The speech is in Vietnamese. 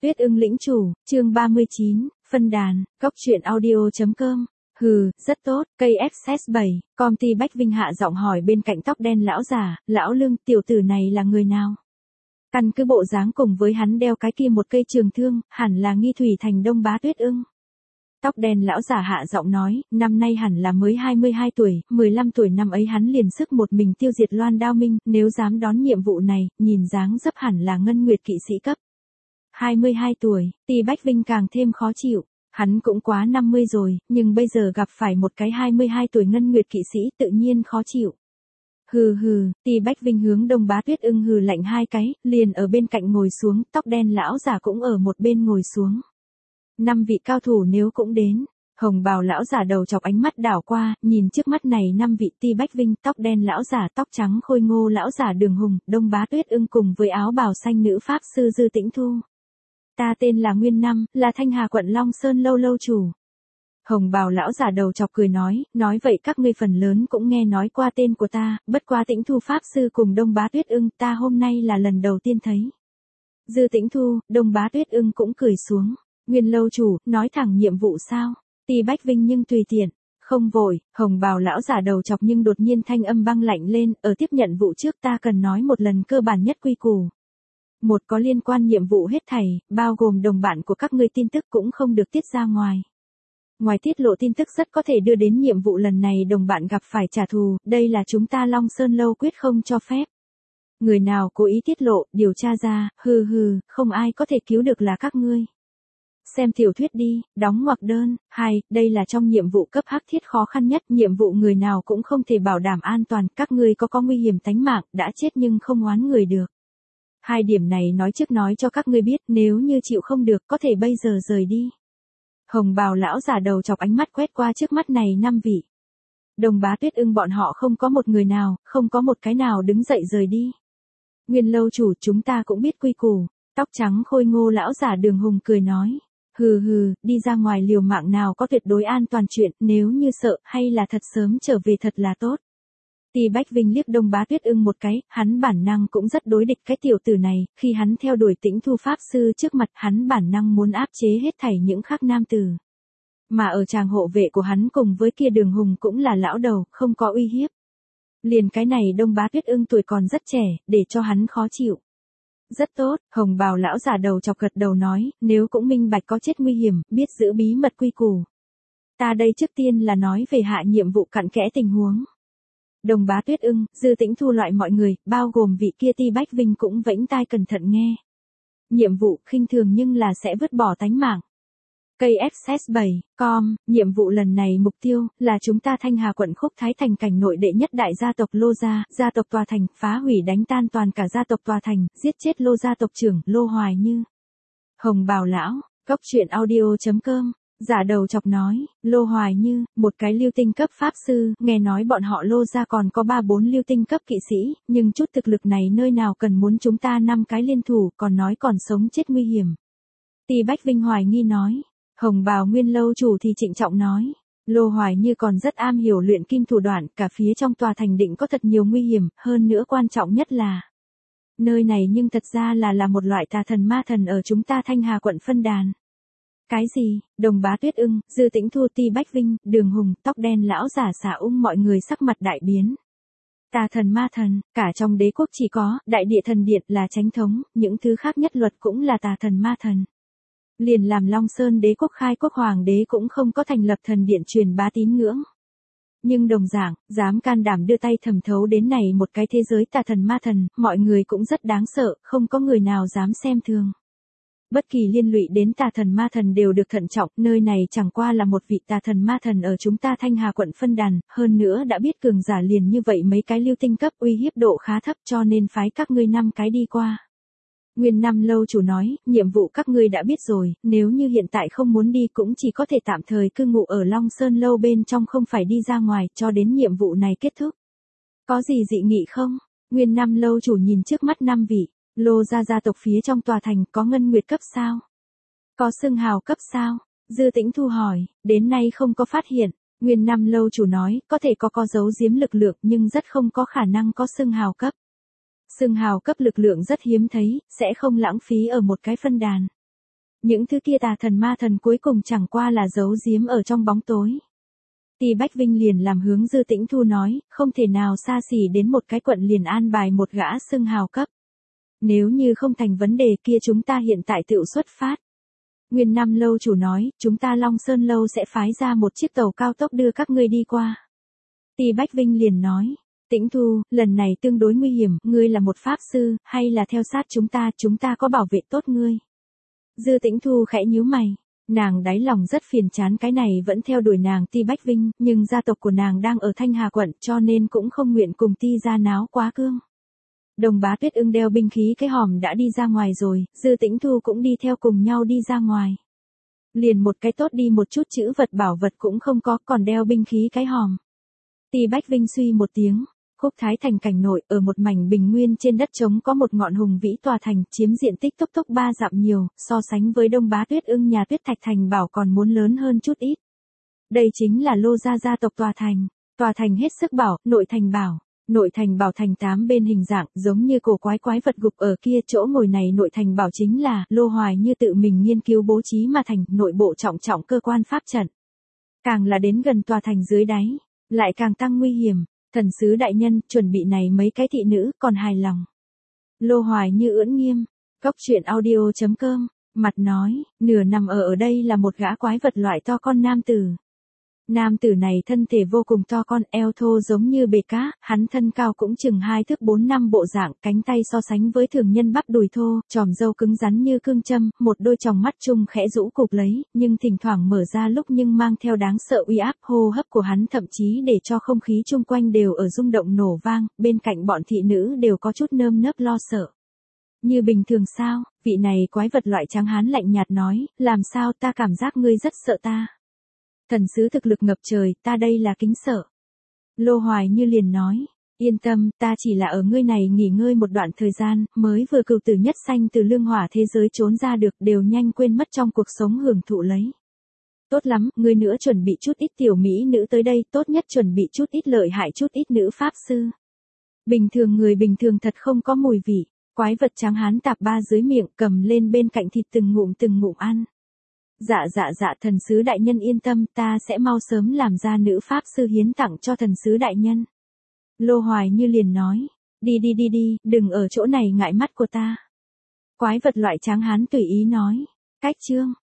Tuyết ưng lĩnh chủ, chương 39, phân đàn, cóc truyện audio.com. Hừ, rất tốt, cây FS7, công ty Bách Vinh hạ giọng hỏi bên cạnh tóc đen lão già, lão Lương, tiểu tử này là người nào? Căn cứ bộ dáng cùng với hắn đeo cái kia một cây trường thương, hẳn là Nghi Thủy Thành Đông Bá Tuyết ưng. Tóc đen lão giả hạ giọng nói, năm nay hẳn là mới 22 tuổi, 15 tuổi năm ấy hắn liền sức một mình tiêu diệt Loan Đao Minh, nếu dám đón nhiệm vụ này, nhìn dáng dấp hẳn là ngân nguyệt kỵ sĩ cấp. 22 tuổi, Ti Bách Vinh càng thêm khó chịu, hắn cũng quá 50 rồi, nhưng bây giờ gặp phải một cái 22 tuổi ngân nguyệt kỵ sĩ tự nhiên khó chịu. Hừ hừ, Ti Bách Vinh hướng Đông Bá Tuyết ưng hừ lạnh hai cái, liền ở bên cạnh ngồi xuống, tóc đen lão giả cũng ở một bên ngồi xuống. 5 vị cao thủ nếu cũng đến, hồng bào lão giả đầu chọc ánh mắt đảo qua, nhìn trước mắt này 5 vị Ti Bách Vinh, tóc đen lão giả, tóc trắng khôi ngô lão giả Đường Hùng, Đông Bá Tuyết ưng cùng với áo bào xanh nữ pháp sư Dư Tĩnh Thu. Ta tên là Nguyên Năm, là Thanh Hà quận Long Sơn lâu lâu chủ. Hồng bào lão giả đầu chọc cười nói vậy các ngươi phần lớn cũng nghe nói qua tên của ta, bất qua Tĩnh Thu pháp sư cùng Đông Bá Tuyết ưng ta hôm nay là lần đầu tiên thấy. Dư Tĩnh Thu, Đông Bá Tuyết ưng cũng cười xuống. Nguyên lâu chủ, nói thẳng nhiệm vụ sao? Ti Bách Vinh nhưng tùy tiện, không vội, hồng bào lão giả đầu chọc nhưng đột nhiên thanh âm băng lạnh lên, ở tiếp nhận vụ trước ta cần nói một lần cơ bản nhất quy củ. Một có liên quan nhiệm vụ hết thảy, bao gồm đồng bạn của các ngươi tin tức cũng không được tiết ra ngoài. Ngoài tiết lộ tin tức rất có thể đưa đến nhiệm vụ lần này đồng bạn gặp phải trả thù, đây là chúng ta Long Sơn lâu quyết không cho phép. Người nào cố ý tiết lộ, điều tra ra, không ai có thể cứu được là các ngươi. Xem tiểu thuyết đi, đóng ngoặc đơn. 2. Đây là trong nhiệm vụ cấp hắc thiết khó khăn nhất, nhiệm vụ người nào cũng không thể bảo đảm an toàn, các ngươi có nguy hiểm tánh mạng, đã chết nhưng không oán người được. 2 điểm này nói trước nói cho các ngươi biết, nếu như chịu không được, có thể bây giờ rời đi. Hồng bào lão giả đầu chọc ánh mắt quét qua trước mắt này 5 vị. Đồng Bá Tuyết ưng bọn họ không có một người nào, không có một cái nào đứng dậy rời đi. Nguyên lâu chủ, chúng ta cũng biết quy củ. Tóc trắng khôi ngô lão giả Đường Hùng cười nói. Đi ra ngoài liều mạng nào có tuyệt đối an toàn chuyện, nếu như sợ, hay là thật sớm trở về thật là tốt. Ti Bách Vinh liếc Đông Bá Tuyết ưng một cái, hắn bản năng cũng rất đối địch cái tiểu tử này, khi hắn theo đuổi Tĩnh Thu pháp sư trước mặt, hắn bản năng muốn áp chế hết thảy những khác nam tử. Mà ở tràng hộ vệ của hắn cùng với kia Đường Hùng cũng là lão đầu, không có uy hiếp. Liền cái này Đông Bá Tuyết ưng tuổi còn rất trẻ, để cho hắn khó chịu. Rất tốt, hồng bào lão giả đầu chọc gật đầu nói, nếu cũng minh bạch có chết nguy hiểm, biết giữ bí mật quy củ. Ta đây trước tiên là nói về hạ nhiệm vụ cặn kẽ tình huống. Đồng Bá Tuyết ưng, Dư Tĩnh Thu loại mọi người, bao gồm vị kia Ti Bách Vinh cũng vẫy tai cẩn thận nghe. Nhiệm vụ khinh thường nhưng là sẽ vứt bỏ tánh mạng. Cây FS7, nhiệm vụ lần này mục tiêu là chúng ta Thanh Hà quận Khúc Thái Thành cảnh nội đệ nhất đại gia tộc Lô gia, gia tộc Tòa Thành, phá hủy đánh tan toàn cả gia tộc Tòa Thành, giết chết Lô gia tộc trưởng, Lô Hoài Như. Hồng bào lão, cóc truyện audio.com, giả đầu chọc nói, Lô Hoài Như, một cái lưu tinh cấp pháp sư, nghe nói bọn họ Lô gia còn có 3-4 lưu tinh cấp kỵ sĩ, nhưng chút thực lực này nơi nào cần muốn chúng ta 5 cái liên thủ, còn nói còn sống chết nguy hiểm. Ti Bách Vinh hoài nghi nói. Hồng bào Nguyên lâu chủ thì trịnh trọng nói, Lô Hoài Như còn rất am hiểu luyện kim thủ đoạn, cả phía trong tòa thành định có thật nhiều nguy hiểm, hơn nữa quan trọng nhất là nơi này nhưng thật ra là một loại tà thần ma thần ở chúng ta Thanh Hà quận phân đàn. Cái gì? Đồng Bá Tuyết ưng, Dư Tĩnh Thu, Ti Bách Vinh, Đường Hùng, tóc đen lão giả xả mọi người sắc mặt đại biến. Tà thần ma thần, cả trong đế quốc chỉ có Đại Địa Thần Điện là chánh thống, những thứ khác nhất luật cũng là tà thần ma thần. Liền làm Long Sơn đế quốc khai quốc hoàng đế cũng không có thành lập thần điện truyền bá tín ngưỡng. Nhưng đồng dạng, dám can đảm đưa tay thẩm thấu đến này một cái thế giới tà thần ma thần, mọi người cũng rất đáng sợ, không có người nào dám xem thường. Bất kỳ liên lụy đến tà thần ma thần đều được thận trọng, nơi này chẳng qua là một vị tà thần ma thần ở chúng ta Thanh Hà quận phân đàn, hơn nữa đã biết cường giả liền như vậy mấy cái lưu tinh cấp uy hiếp độ khá thấp cho nên phái các ngươi 5 cái đi qua. Nguyên Năm lâu chủ nói, nhiệm vụ các ngươi đã biết rồi, nếu như hiện tại không muốn đi cũng chỉ có thể tạm thời cư ngụ ở Long Sơn lâu bên trong không phải đi ra ngoài cho đến nhiệm vụ này kết thúc. Có gì dị nghị không? Nguyên Năm lâu chủ nhìn trước mắt 5 vị, Lô gia tộc phía trong tòa thành có ngân nguyệt cấp sao? Có xưng hào cấp sao? Dư Tĩnh Thu hỏi, đến nay không có phát hiện. Nguyên Năm lâu chủ nói, có thể có giấu giếm lực lượng nhưng rất không có khả năng có xưng hào cấp. Xưng hào cấp lực lượng rất hiếm thấy, sẽ không lãng phí ở một cái phân đàn. Những thứ kia tà thần ma thần cuối cùng chẳng qua là giấu giếm ở trong bóng tối. Ti Bách Vinh liền làm hướng Dư Tĩnh Thu nói, không thể nào xa xỉ đến một cái quận liền an bài một gã xưng hào cấp. Nếu như không thành vấn đề kia chúng ta hiện tại tự xuất phát. Nguyên Năm lâu chủ nói, chúng ta Long Sơn lâu sẽ phái ra một chiếc tàu cao tốc đưa các ngươi đi qua. Ti Bách Vinh liền nói, Tĩnh Thu, lần này tương đối nguy hiểm, ngươi là một pháp sư, hay là theo sát chúng ta có bảo vệ tốt ngươi. Dư Tĩnh Thu khẽ nhíu mày, nàng đáy lòng rất phiền chán cái này vẫn theo đuổi nàng Ti Bách Vinh, nhưng gia tộc của nàng đang ở Thanh Hà quận cho nên cũng không nguyện cùng Ti gia náo quá cương. Đồng Bá Tuyết Ưng đeo binh khí cái hòm đã đi ra ngoài rồi, Dư Tĩnh Thu cũng đi theo cùng nhau đi ra ngoài. Liền một cái tốt đi một chút chữ vật bảo vật cũng không có, còn đeo binh khí cái hòm. Ti Bách Vinh suy một tiếng, Khúc Thái Thành cảnh nội, ở một mảnh bình nguyên trên đất trống có một ngọn hùng vĩ tòa thành, chiếm diện tích tốc 3 dặm nhiều, so sánh với Đông Bá Tuyết Ưng nhà Tuyết Thạch Thành bảo còn muốn lớn hơn chút ít. Đây chính là Lô gia tộc tòa thành hết sức bảo, nội thành bảo thành 8 bên hình dạng, giống như cổ quái vật gục ở kia, chỗ ngồi này nội thành bảo chính là, Lô Hoài Như tự mình nghiên cứu bố trí mà thành, nội bộ trọng cơ quan pháp trận. Càng là đến gần tòa thành dưới đáy, lại càng tăng nguy hiểm. Thần sứ đại nhân, chuẩn bị này mấy cái thị nữ, còn hài lòng. Lô Hoài Như ưỡn nghiêm, Cốc Truyện Audio.com, mặt nói, nửa nằm ở đây là một gã quái vật loại to con nam tử. Nam tử này thân thể vô cùng to con, eo thô giống như bể cá, hắn thân cao cũng chừng 2 thước 4 năm bộ dạng, cánh tay so sánh với thường nhân bắp đùi thô, tròm râu cứng rắn như cương châm, một đôi tròng mắt chung khẽ rũ cụp lấy, nhưng thỉnh thoảng mở ra lúc nhưng mang theo đáng sợ uy áp, hô hấp của hắn thậm chí để cho không khí chung quanh đều ở rung động nổ vang, bên cạnh bọn thị nữ đều có chút nơm nớp lo sợ. Như bình thường sao, vị này quái vật loại trắng hán lạnh nhạt nói, làm sao ta cảm giác ngươi rất sợ ta. Thần sứ thực lực ngập trời, ta đây là kính sợ. Lô Hoài Như liền nói, yên tâm, ta chỉ là ở ngươi này nghỉ ngơi một đoạn thời gian, mới vừa cừu tử nhất sanh từ lương hỏa thế giới trốn ra được, đều nhanh quên mất trong cuộc sống hưởng thụ lấy. Tốt lắm, ngươi nữa chuẩn bị chút ít tiểu mỹ nữ tới đây, tốt nhất chuẩn bị chút ít lợi hại chút ít nữ pháp sư. Người bình thường thật không có mùi vị, quái vật trắng hán tạp ba dưới miệng cầm lên bên cạnh thịt từng ngụm ăn. Dạ, thần sứ đại nhân yên tâm, ta sẽ mau sớm làm ra nữ pháp sư hiến tặng cho thần sứ đại nhân. Lô Hoài Như liền nói, đi, đừng ở chỗ này ngại mắt của ta. Quái vật loại trắng hán tùy ý nói, cách chương.